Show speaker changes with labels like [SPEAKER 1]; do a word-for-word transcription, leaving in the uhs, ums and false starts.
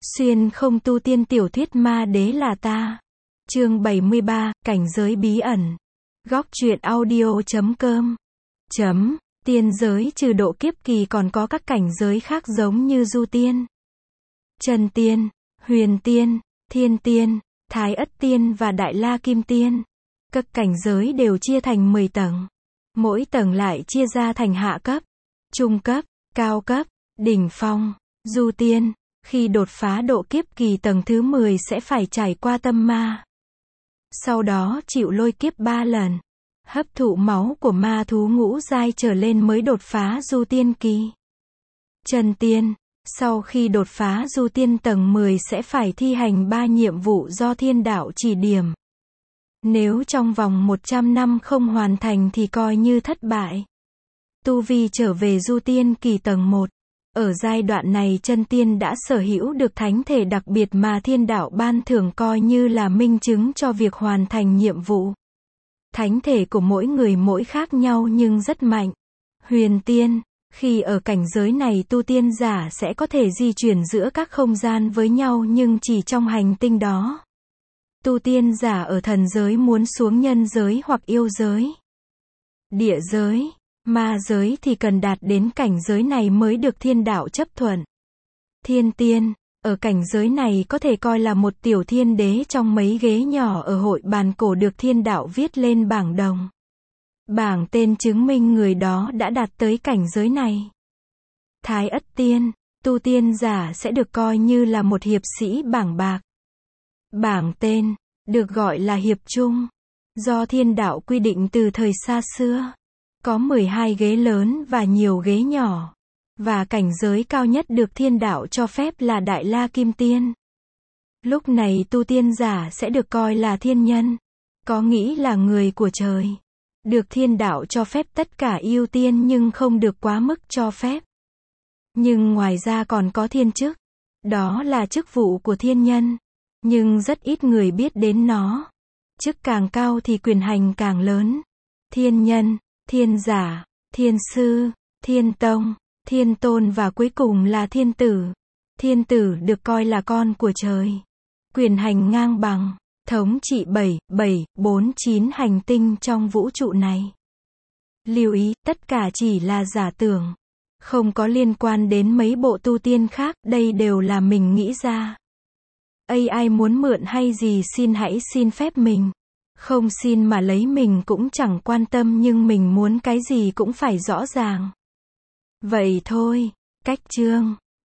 [SPEAKER 1] Xuyên không tu tiên tiểu thuyết ma đế là ta. Chương bảy mươi ba, cảnh giới bí ẩn. Góc truyện audio chấm com. Chấm, tiên giới trừ độ kiếp kỳ còn có các cảnh giới khác giống như du tiên, chân tiên, huyền tiên, thiên tiên, thái ất tiên và đại la kim tiên. Các cảnh giới đều chia thành mười tầng. Mỗi tầng lại chia ra thành hạ cấp, trung cấp, cao cấp, đỉnh phong. Du tiên, khi đột phá độ kiếp kỳ tầng thứ mười sẽ phải trải qua tâm ma. Sau đó chịu lôi kiếp ba lần. Hấp thụ máu của ma thú ngũ giai trở lên mới đột phá du tiên kỳ. Chân tiên, sau khi đột phá du tiên tầng mười sẽ phải thi hành ba nhiệm vụ do thiên đạo chỉ điểm. Nếu trong vòng một trăm năm không hoàn thành thì coi như thất bại. Tu vi trở về du tiên kỳ tầng một. Ở giai đoạn này chân tiên đã sở hữu được thánh thể đặc biệt mà thiên đạo ban thưởng coi như là minh chứng cho việc hoàn thành nhiệm vụ. Thánh thể của mỗi người mỗi khác nhau nhưng rất mạnh. Huyền tiên, khi ở cảnh giới này tu tiên giả sẽ có thể di chuyển giữa các không gian với nhau nhưng chỉ trong hành tinh đó. Tu tiên giả ở thần giới muốn xuống nhân giới hoặc yêu giới, địa giới, ma giới thì cần đạt đến cảnh giới này mới được thiên đạo chấp thuận. Thiên tiên, ở cảnh giới này có thể coi là một tiểu thiên đế trong mấy ghế nhỏ ở hội bàn cổ được thiên đạo viết lên bảng đồng. Bảng tên chứng minh người đó đã đạt tới cảnh giới này. Thái ất tiên, tu tiên giả sẽ được coi như là một hiệp sĩ bảng bạc. Bảng tên, được gọi là hiệp trung, do thiên đạo quy định từ thời xa xưa. Có mười hai ghế lớn và nhiều ghế nhỏ. Và cảnh giới cao nhất được thiên đạo cho phép là Đại La Kim Tiên. Lúc này tu tiên giả sẽ được coi là thiên nhân, có nghĩ là người của trời. Được thiên đạo cho phép tất cả ưu tiên nhưng không được quá mức cho phép. Nhưng ngoài ra còn có thiên chức. Đó là chức vụ của thiên nhân. Nhưng rất ít người biết đến nó. Chức càng cao thì quyền hành càng lớn. Thiên nhân, thiên giả, thiên sư, thiên tông, thiên tôn và cuối cùng là thiên tử. Thiên tử được coi là con của trời. Quyền hành ngang bằng, thống trị bảy, bảy, bốn, chín hành tinh trong vũ trụ này. Lưu ý, tất cả chỉ là giả tưởng. Không có liên quan đến mấy bộ tu tiên khác, đây đều là mình nghĩ ra. a i muốn mượn hay gì xin hãy xin phép mình. Không xin mà lấy mình cũng chẳng quan tâm nhưng mình muốn cái gì cũng phải rõ ràng. Vậy thôi, cách chương.